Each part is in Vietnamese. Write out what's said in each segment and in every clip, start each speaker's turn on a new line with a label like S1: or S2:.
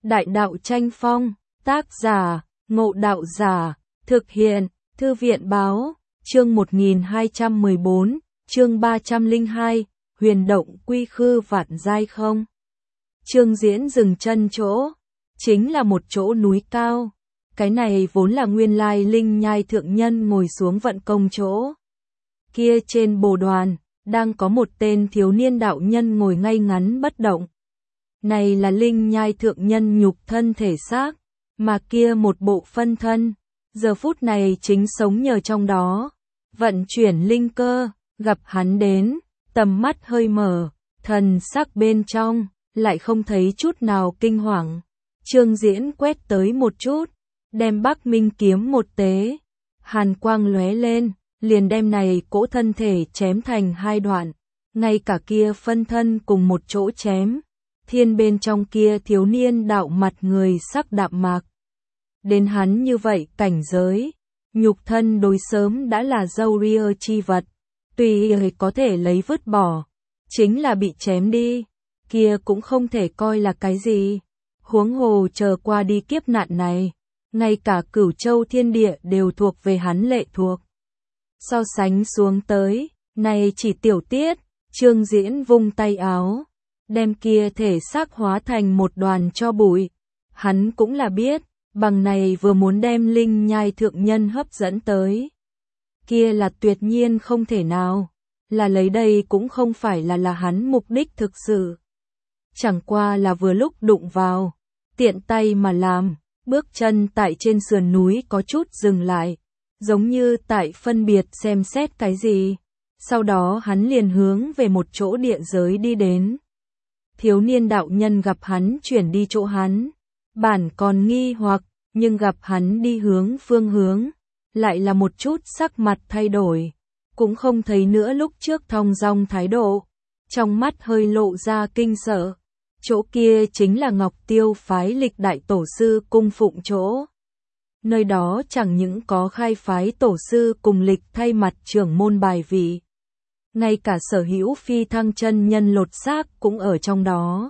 S1: Đại đạo tranh phong, tác giả, Ngộ Đạo Giả, thực hiện, Thư viện báo, chương 1214, chương 302, huyền động quy khư vạn giai không. Trương Diễn dừng chân chỗ, chính là một chỗ núi cao. Cái này vốn là nguyên lai Linh Nhai thượng nhân ngồi xuống vận công chỗ. Kia trên bồ đoàn, đang có một tên thiếu niên đạo nhân ngồi ngay ngắn bất động. Này là Linh Nhai thượng nhân nhục thân thể xác, mà kia một bộ phân thân, giờ phút này chính sống nhờ trong đó, vận chuyển linh cơ, gặp hắn đến, tầm mắt hơi mở, thần sắc bên trong, lại không thấy chút nào kinh hoàng. Trương Diễn quét tới một chút, đem Bắc Minh kiếm một tế, hàn quang lóe lên, liền đem này cỗ thân thể chém thành hai đoạn, ngay cả kia phân thân cùng một chỗ chém. Thiên bên trong kia thiếu niên đạo mặt người sắc đạm mạc. Đến hắn như vậy cảnh giới, nhục thân đối sớm đã là dâu ria chi vật, tùy có thể lấy vứt bỏ, chính là bị chém đi, kia cũng không thể coi là cái gì. Huống hồ chờ qua đi kiếp nạn này, ngay cả Cửu Châu thiên địa đều thuộc về hắn lệ thuộc. So sánh xuống tới, này chỉ tiểu tiết, Trương Diễn vung tay áo, đem kia thể xác hóa thành một đoàn tro bụi. Hắn cũng là biết, bằng này vừa muốn đem Linh Nhai thượng nhân hấp dẫn tới. Kia là tuyệt nhiên không thể nào, là lấy đây cũng không phải là hắn mục đích thực sự. Chẳng qua là vừa lúc đụng vào, tiện tay mà làm, bước chân tại trên sườn núi có chút dừng lại, giống như tại phân biệt xem xét cái gì. Sau đó hắn liền hướng về một chỗ địa giới đi đến. Thiếu niên đạo nhân gặp hắn chuyển đi chỗ hắn, bản còn nghi hoặc, nhưng gặp hắn đi hướng phương hướng, lại là một chút sắc mặt thay đổi, cũng không thấy nữa lúc trước thong dong thái độ, trong mắt hơi lộ ra kinh sợ. Chỗ kia chính là Ngọc Tiêu phái lịch đại tổ sư cung phụng chỗ. Nơi đó chẳng những có khai phái tổ sư cùng lịch thay mặt trưởng môn bài vị, ngay cả sở hữu phi thăng chân nhân lột xác cũng ở trong đó.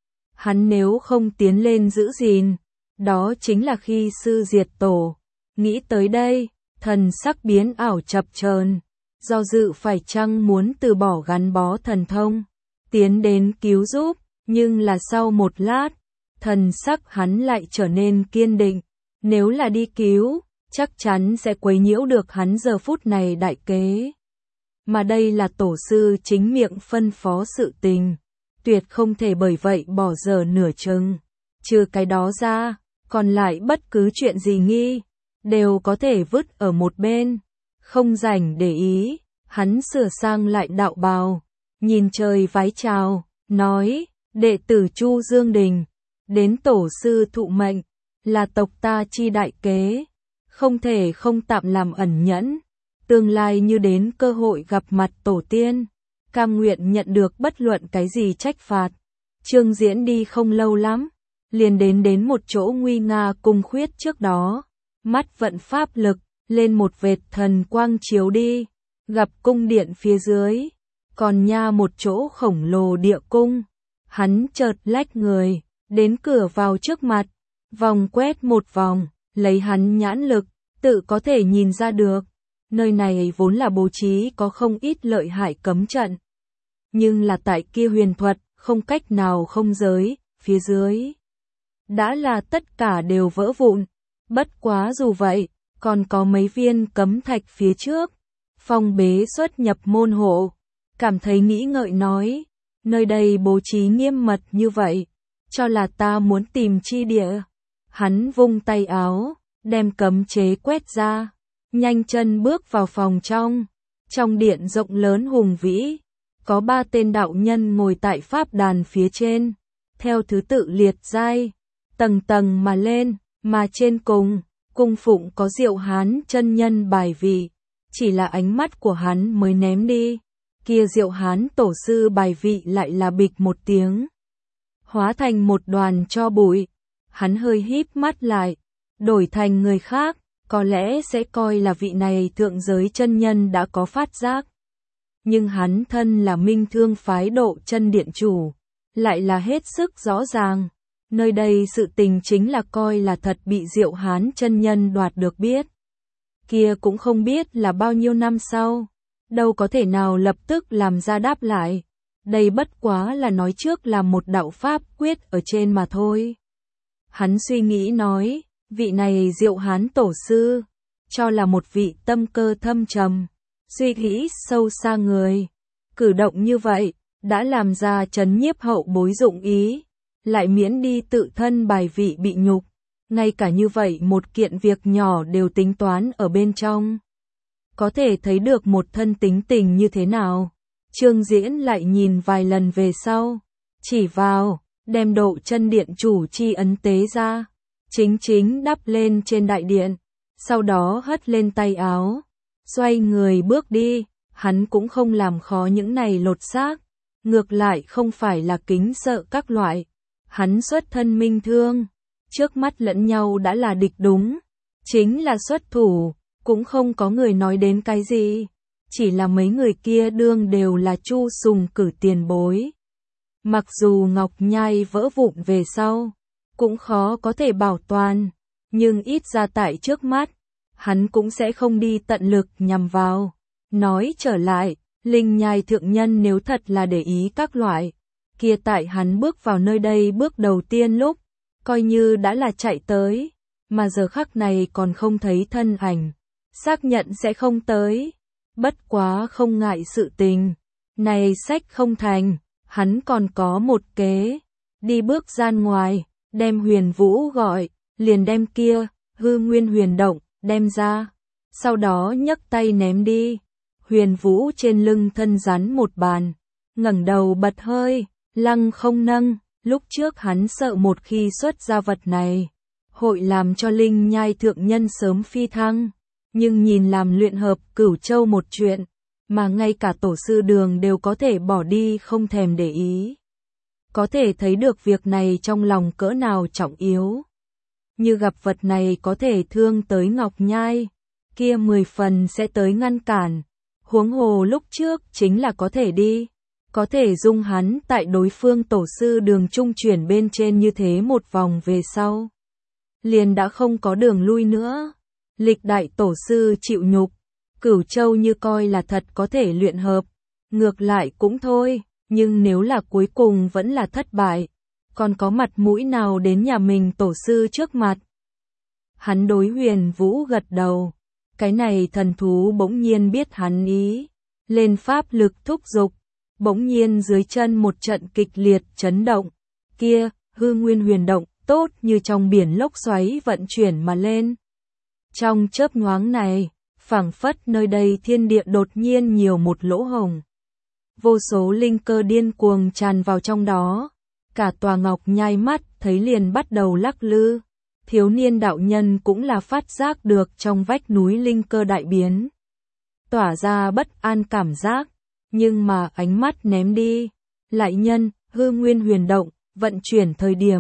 S1: Hắn nếu không tiến lên giữ gìn, đó chính là khi sư diệt tổ. Nghĩ tới đây, thần sắc biến ảo chập chờn, do dự phải chăng muốn từ bỏ gắn bó thần thông, tiến đến cứu giúp, nhưng là sau một lát, thần sắc hắn lại trở nên kiên định, nếu là đi cứu, chắc chắn sẽ quấy nhiễu được hắn giờ phút này đại kế. Mà đây là tổ sư chính miệng phân phó sự tình, tuyệt không thể bởi vậy bỏ dở nửa chừng. Trừ cái đó ra, còn lại bất cứ chuyện gì nghi, đều có thể vứt ở một bên. Không rảnh để ý, hắn sửa sang lại đạo bào, nhìn trời vái chào, nói, đệ tử Chu Dương Đình, đến tổ sư thụ mệnh, là tộc ta chi đại kế, không thể không tạm làm ẩn nhẫn. Tương lai như đến cơ hội gặp mặt tổ tiên, cam nguyện nhận được bất luận cái gì trách phạt. Trương Diễn đi không lâu lắm, liền đến một chỗ nguy nga cung khuyết trước đó, mắt vận pháp lực, lên một vệt thần quang chiếu đi, gặp cung điện phía dưới, còn nha một chỗ khổng lồ địa cung. Hắn chợt lách người, đến cửa vào trước mặt, vòng quét một vòng, lấy hắn nhãn lực, tự có thể nhìn ra được. Nơi này vốn là bố trí có không ít lợi hại cấm trận. Nhưng là tại kia huyền thuật, không cách nào không giới, phía dưới. Đã là tất cả đều vỡ vụn. Bất quá dù vậy, còn có mấy viên cấm thạch phía trước. Phong bế xuất nhập môn hộ. Cảm thấy nghĩ ngợi nói, nơi đây bố trí nghiêm mật như vậy, cho là ta muốn tìm chi địa. Hắn vung tay áo, đem cấm chế quét ra. Nhanh chân bước vào phòng trong điện rộng lớn hùng vĩ, có 3 tên đạo nhân ngồi tại pháp đàn phía trên, theo thứ tự liệt giai, tầng tầng mà lên, mà trên cùng, cung phụng có Diệu Hán chân nhân bài vị, chỉ là ánh mắt của hắn mới ném đi, kia Diệu Hán tổ sư bài vị lại là bịch một tiếng, hóa thành một đoàn tro bụi. Hắn hơi híp mắt lại, đổi thành người khác, có lẽ sẽ coi là vị này thượng giới chân nhân đã có phát giác. Nhưng hắn thân là Minh Thương phái Độ Chân điện chủ, lại là hết sức rõ ràng, Nơi đây sự tình chính là coi là thật bị Diệu Hán chân nhân đoạt được biết. Kia cũng không biết là bao nhiêu năm sau, đâu có thể nào lập tức làm ra đáp lại. Đây bất quá là nói trước là một đạo pháp quyết ở trên mà thôi. Hắn suy nghĩ nói, vị này Diệu Hán tổ sư, cho là một vị tâm cơ thâm trầm, suy nghĩ sâu xa người. Cử động như vậy, đã làm ra trấn nhiếp hậu bối dụng ý, lại miễn đi tự thân bài vị bị nhục. Ngay cả như vậy một kiện việc nhỏ đều tính toán ở bên trong. Có thể thấy được một thân tính tình như thế nào. Trương Diễn lại nhìn vài lần về sau, chỉ vào, đem độ chân điện chủ chi ấn tế ra, chính đắp lên trên đại điện, sau đó hất lên tay áo, xoay người bước đi. Hắn cũng không làm khó những này lột xác, ngược lại không phải là kính sợ các loại. Hắn xuất thân minh thương, trước mắt lẫn nhau đã là địch đúng, chính là xuất thủ, cũng không có người nói đến cái gì, chỉ là mấy người kia đương đều là Chu Sùng cử tiền bối. Mặc dù ngọc nhai vỡ vụn về sau, cũng khó có thể bảo toàn, nhưng ít ra tại trước mắt, hắn cũng sẽ không đi tận lực nhằm vào. Nói trở lại, Linh Nhai thượng nhân nếu thật là để ý các loại, kia tại hắn bước vào nơi đây bước đầu tiên lúc, coi như đã là chạy tới, mà giờ khắc này còn không thấy thân ảnh, xác nhận sẽ không tới. Bất quá không ngại sự tình, này sách không thành, hắn còn có một kế, đi bước gian ngoài, đem Huyền Vũ gọi, liền đem kia, hư nguyên huyền động, đem ra, sau đó nhấc tay ném đi. Huyền Vũ trên lưng thân rắn một bàn, ngẩng đầu bật hơi, lăng không nâng, lúc trước hắn sợ một khi xuất ra vật này, hội làm cho Linh Nhai thượng nhân sớm phi thăng, nhưng nhìn làm luyện hợp Cửu Châu một chuyện, mà ngay cả tổ sư Đường đều có thể bỏ đi không thèm để ý. Có thể thấy được việc này trong lòng cỡ nào trọng yếu. Như gặp vật này có thể thương tới Ngọc Nhai, kia 10 phần sẽ tới ngăn cản. Huống hồ lúc trước chính là có thể đi, có thể dung hắn tại đối phương tổ sư Đường trung chuyển bên trên như thế một vòng về sau. Liền đã không có đường lui nữa. Lịch đại tổ sư chịu nhục, Cửu Châu như coi là thật có thể luyện hợp, ngược lại cũng thôi, nhưng nếu là cuối cùng vẫn là thất bại, còn có mặt mũi nào đến nhà mình tổ sư trước mặt. Hắn đối Huyền Vũ gật đầu. Cái này thần thú bỗng nhiên biết hắn ý, lên pháp lực thúc giục, bỗng nhiên dưới chân một trận kịch liệt chấn động, kia, hư nguyên huyền động, tốt như trong biển lốc xoáy vận chuyển mà lên. Trong chớp nhoáng này, phảng phất nơi đây thiên địa đột nhiên nhiều một lỗ hổng. Vô số linh cơ điên cuồng tràn vào trong đó, cả tòa Ngọc Nhai mắt thấy liền bắt đầu lắc lư. Thiếu niên đạo nhân cũng là phát giác được trong vách núi linh cơ đại biến, tỏa ra bất an cảm giác, nhưng mà ánh mắt ném đi, lại nhân, hư nguyên huyền động, vận chuyển thời điểm.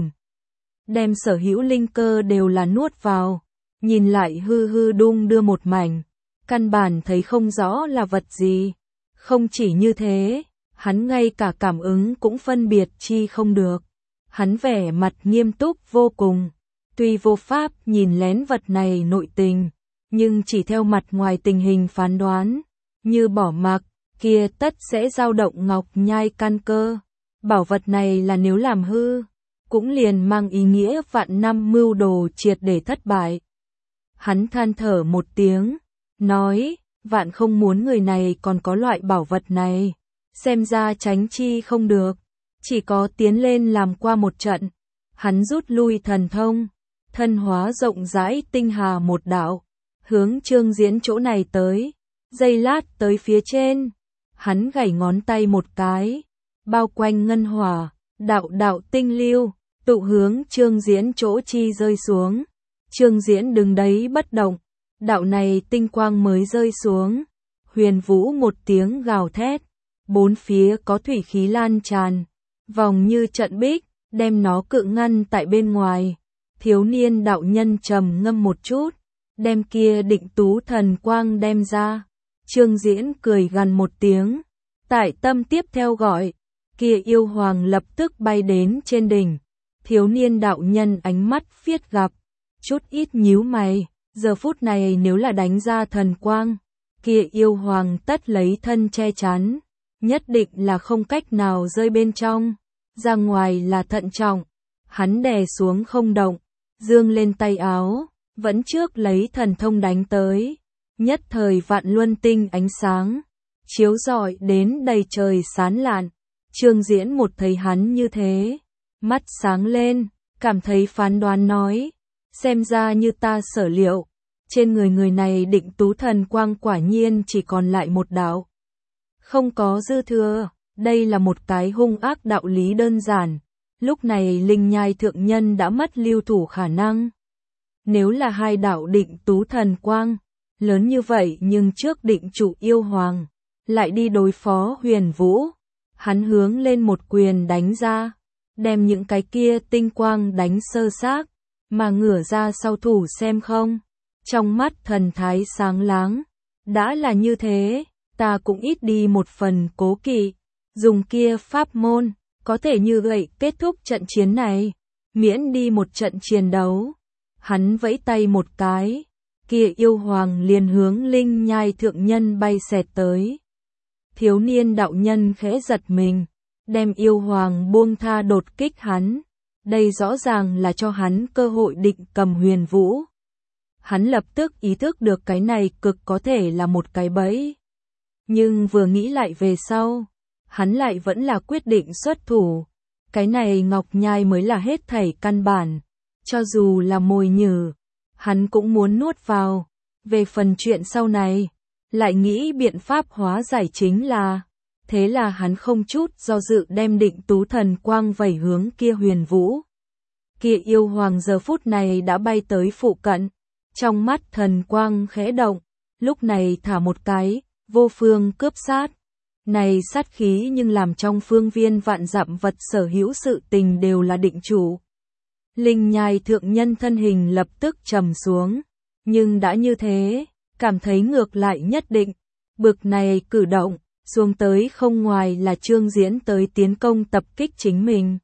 S1: Đem sở hữu linh cơ đều là nuốt vào, nhìn lại hư đung đưa một mảnh, căn bản thấy không rõ là vật gì. Không chỉ như thế, hắn ngay cả cảm ứng cũng phân biệt chi không được. Hắn vẻ mặt nghiêm túc vô cùng. Tuy vô pháp nhìn lén vật này nội tình, nhưng chỉ theo mặt ngoài tình hình phán đoán, như bỏ mặc, kia tất sẽ dao động Ngọc Nhai căn cơ. Bảo vật này là nếu làm hư, cũng liền mang ý nghĩa vạn năm mưu đồ triệt để thất bại. Hắn than thở một tiếng, nói, vạn không muốn người này còn có loại bảo vật này, xem ra tránh chi không được, chỉ có tiến lên làm qua một trận. Hắn rút lui thần thông, thân hóa rộng rãi tinh hà một đạo, hướng Trương Diễn chỗ này tới, giây lát tới phía trên, hắn gảy ngón tay một cái, bao quanh ngân hỏa, đạo tinh lưu, tụ hướng Trương Diễn chỗ chi rơi xuống. Trương Diễn đứng đấy bất động, đạo này tinh quang mới rơi xuống, Huyền Vũ một tiếng gào thét, bốn phía có thủy khí lan tràn, vòng như trận bích, đem nó cự ngăn tại bên ngoài. Thiếu niên đạo nhân trầm ngâm một chút, đem kia định tú thần quang đem ra. Trương Diễn cười gằn một tiếng, tại tâm tiếp theo gọi, kia yêu hoàng lập tức bay đến trên đỉnh, Thiếu niên đạo nhân ánh mắt phiết gặp, chút ít nhíu mày, giờ phút này nếu là đánh ra thần quang, kia yêu hoàng tất lấy thân che chắn, nhất định là không cách nào rơi bên trong, ra ngoài là thận trọng. Hắn đè xuống không động, dương lên tay áo, vẫn trước lấy thần thông đánh tới, nhất thời vạn luân tinh ánh sáng, chiếu rọi đến đầy trời sáng lạn. Trương Diễn một thấy hắn như thế, mắt sáng lên, cảm thấy phán đoán nói, xem ra như ta sở liệu, trên người người này Định Tú thần quang quả nhiên chỉ còn lại một đạo, không có dư thừa. Đây là một cái hung ác đạo lý đơn giản. Lúc này Linh Nhai thượng nhân đã mất lưu thủ khả năng. Nếu là hai đạo Định Tú thần quang lớn như vậy, nhưng trước định chủ yêu hoàng lại đi đối phó Huyền Vũ, hắn hướng lên một quyền đánh ra, đem những cái kia tinh quang đánh sơ xác, mà ngửa ra sau thủ xem không. Trong mắt thần thái sáng láng, đã là như thế, ta cũng ít đi một phần cố kỵ, dùng kia pháp môn, có thể như vậy kết thúc trận chiến này, miễn đi một trận chiến đấu. Hắn vẫy tay một cái, kia yêu hoàng liền hướng Linh Nhai thượng nhân bay xẹt tới. Thiếu niên đạo nhân khẽ giật mình, đem yêu hoàng buông tha đột kích hắn, đây rõ ràng là cho hắn cơ hội định cầm Huyền Vũ. Hắn lập tức ý thức được cái này cực có thể là một cái bẫy. Nhưng vừa nghĩ lại về sau, hắn lại vẫn là quyết định xuất thủ. Cái này Ngọc Nhai mới là hết thảy căn bản. Cho dù là mồi nhử, hắn cũng muốn nuốt vào. Về phần chuyện sau này, lại nghĩ biện pháp hóa giải chính là. Thế là hắn không chút do dự đem Định Tú thần quang vẩy hướng kia Huyền Vũ. Kia yêu hoàng giờ phút này đã bay tới phụ cận. Trong mắt thần quang khẽ động, lúc này thả một cái, vô phương cướp sát. Này sát khí nhưng làm trong phương viên vạn dặm vật sở hữu sự tình đều là định chủ. Linh Nhai thượng nhân thân hình lập tức trầm xuống, nhưng đã như thế, cảm thấy ngược lại nhất định. Bực này cử động, xuống tới không ngoài là Trương Diễn tới tiến công tập kích chính mình.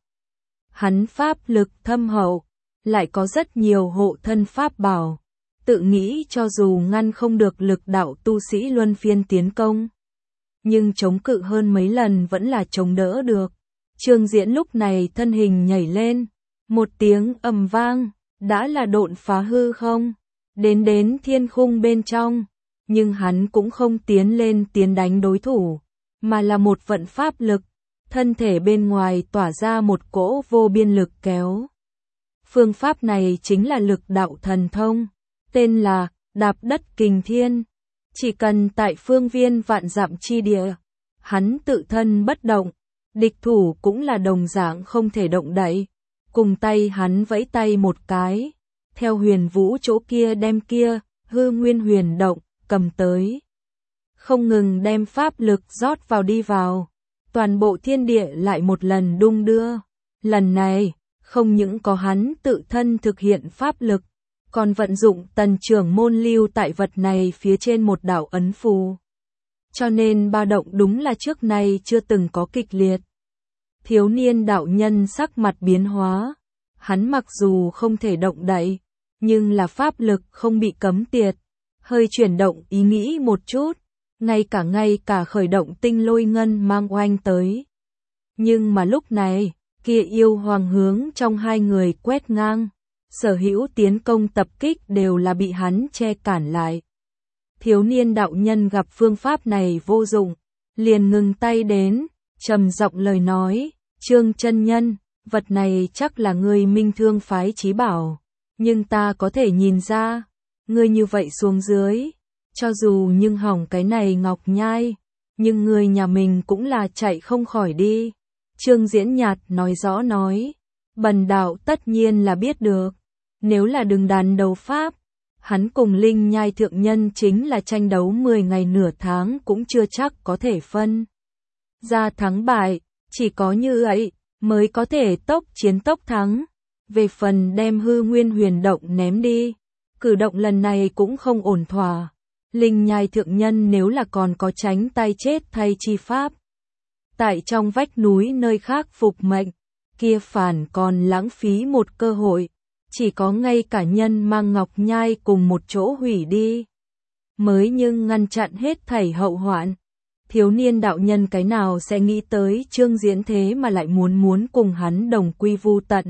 S1: Hắn pháp lực thâm hậu, lại có rất nhiều hộ thân pháp bảo. Tự nghĩ cho dù ngăn không được lực đạo tu sĩ luân phiên tiến công, nhưng chống cự hơn mấy lần vẫn là chống đỡ được. Trương Diễn lúc này thân hình nhảy lên, một tiếng ầm vang, đã là độn phá hư không, đến thiên khung bên trong, nhưng hắn cũng không tiến lên tiến đánh đối thủ, mà là một vận pháp lực, thân thể bên ngoài tỏa ra một cỗ vô biên lực kéo. Phương pháp này chính là lực đạo thần thông, tên là Đạp Đất Kình Thiên. Chỉ cần tại phương viên vạn dặm chi địa, hắn tự thân bất động, địch thủ cũng là đồng dạng không thể động đậy. Cùng tay hắn vẫy tay một cái, theo Huyền Vũ chỗ kia đem kia hư nguyên huyền động cầm tới, không ngừng đem pháp lực rót vào đi vào, toàn bộ thiên địa lại một lần đung đưa. Lần này, không những có hắn tự thân thực hiện pháp lực, còn vận dụng Tần trưởng môn lưu tại vật này phía trên một đạo ấn phù. Cho nên ba động đúng là trước nay chưa từng có kịch liệt. Thiếu niên đạo nhân sắc mặt biến hóa, hắn mặc dù không thể động đậy, nhưng là pháp lực không bị cấm tiệt, hơi chuyển động ý nghĩ một chút, ngay cả khởi động tinh lôi ngân mang oanh tới. Nhưng mà lúc này, kia yêu hoàng hướng trong hai người quét ngang, sở hữu tiến công tập kích đều là bị hắn che cản lại. Thiếu niên đạo nhân gặp phương pháp này vô dụng, liền ngừng tay đến, trầm giọng lời nói, Trương chân nhân, vật này chắc là ngươi Minh Thương phái chí bảo, nhưng ta có thể nhìn ra, ngươi như vậy xuống dưới, cho dù nhưng hỏng cái này Ngọc Nhai, nhưng người nhà mình cũng là chạy không khỏi đi. Trương Diễn nhạt nói rõ nói, bần đạo tất nhiên là biết được, nếu là đừng đàn đấu pháp, hắn cùng Linh Nhai thượng nhân chính là tranh đấu 10 ngày nửa tháng cũng chưa chắc có thể phân ra thắng bại, chỉ có như vậy mới có thể tốc chiến tốc thắng. Về phần đem hư nguyên huyền động ném đi, cử động lần này cũng không ổn thỏa. Linh Nhai thượng nhân nếu là còn có tránh tay chết thay chi pháp, tại trong vách núi nơi khác phục mệnh, kia phản còn lãng phí một cơ hội, chỉ có ngay cả nhân mang ngọc nhai cùng một chỗ hủy đi, mới nhưng ngăn chặn hết thảy hậu hoạn. Thiếu niên đạo nhân cái nào sẽ nghĩ tới Trương Diễn thế mà lại muốn cùng hắn đồng quy vu tận.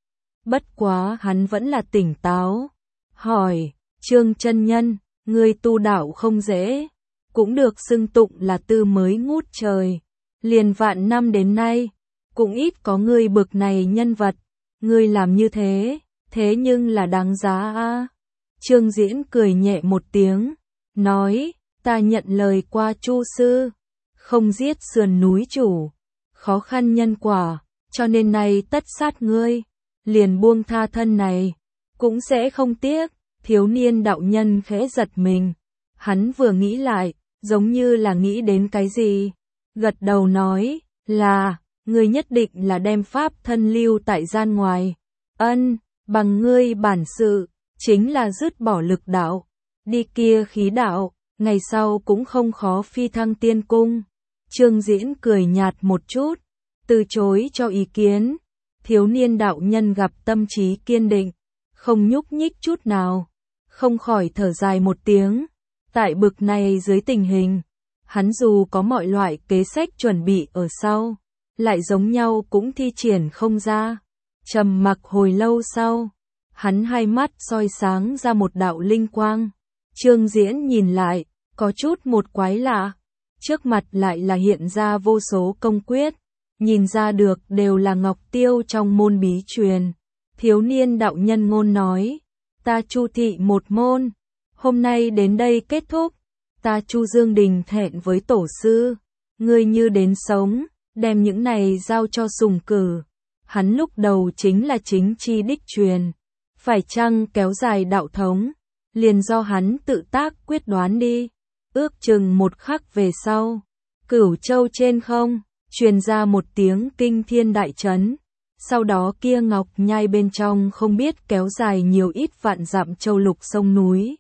S1: Bất quá hắn vẫn là tỉnh táo, hỏi, Trương chân nhân, ngươi tu đạo không dễ, cũng được xưng tụng là tư mới ngút trời, liền vạn năm đến nay, cũng ít có ngươi bực này nhân vật, ngươi làm như thế, thế nhưng là đáng giá a. Trương Diễn cười nhẹ một tiếng, nói, ta nhận lời qua Chu sư, không giết sườn núi chủ, khó khăn nhân quả, cho nên nay tất sát ngươi, liền buông tha thân này, cũng sẽ không tiếc. Thiếu niên đạo nhân khẽ giật mình, hắn vừa nghĩ lại, giống như là nghĩ đến cái gì, gật đầu nói, là, ngươi nhất định là đem pháp thân lưu tại gian ngoài, ân, bằng ngươi bản sự, chính là dứt bỏ lực đạo, đi kia khí đạo, ngày sau cũng không khó phi thăng tiên cung. Trương Diễn cười nhạt một chút, từ chối cho ý kiến, thiếu niên đạo nhân gặp tâm trí kiên định, không nhúc nhích chút nào, không khỏi thở dài một tiếng, tại bực này dưới tình hình, hắn dù có mọi loại kế sách chuẩn bị ở sau, lại giống nhau cũng thi triển không ra. Trầm mặc hồi lâu sau, hắn hai mắt soi sáng ra một đạo linh quang. Trương Diễn nhìn lại, có chút một quái lạ, trước mặt lại là hiện ra vô số công quyết, nhìn ra được đều là ngọc tiêu trong môn bí truyền. Thiếu niên đạo nhân ngôn nói, ta Chu thị một môn, hôm nay đến đây kết thúc, ta Chu Dương Đình thẹn với tổ sư, ngươi như đến sống, đem những này giao cho Sùng Cử. Hắn lúc đầu chính là chính chi đích truyền, phải chăng kéo dài đạo thống, liền do hắn tự tác quyết đoán đi. Ước chừng một khắc về sau, Cửu Châu trên không, truyền ra một tiếng kinh thiên đại chấn. Sau đó kia ngọc nhai bên trong không biết kéo dài nhiều ít vạn dặm châu lục sông núi,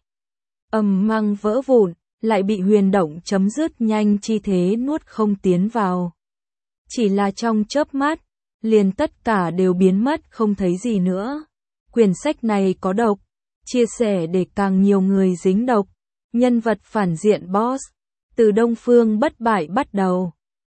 S1: ầm mang vỡ vụn, lại bị huyền động chấm dứt nhanh chi thế nuốt không tiến vào. Chỉ là trong chớp mắt, liền tất cả đều biến mất không thấy gì nữa. Quyển sách này có độc, chia sẻ để càng nhiều người dính độc. Nhân vật phản diện boss, từ Đông Phương bất bại bắt đầu.